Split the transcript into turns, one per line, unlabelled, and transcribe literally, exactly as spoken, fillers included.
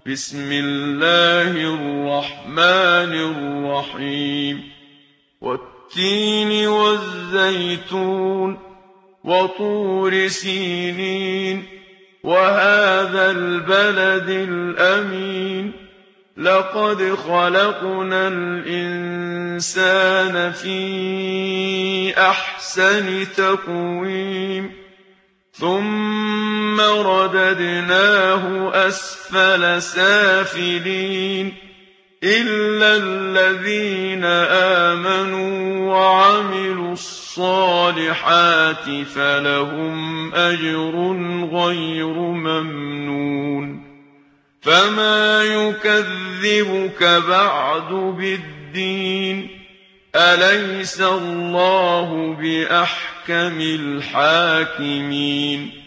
بسم الله الرحمن الرحيم والتين والزيتون وطور سينين وهذا البلد الأمين لقد خلقنا الإنسان في أحسن تقويم ثم رددناه أسفل سافلين إلا الذين آمنوا وعملوا الصالحات فلهم أجر غير ممنون فما يكذبك بعد بالدين أليس الله بأحكم الحاكمين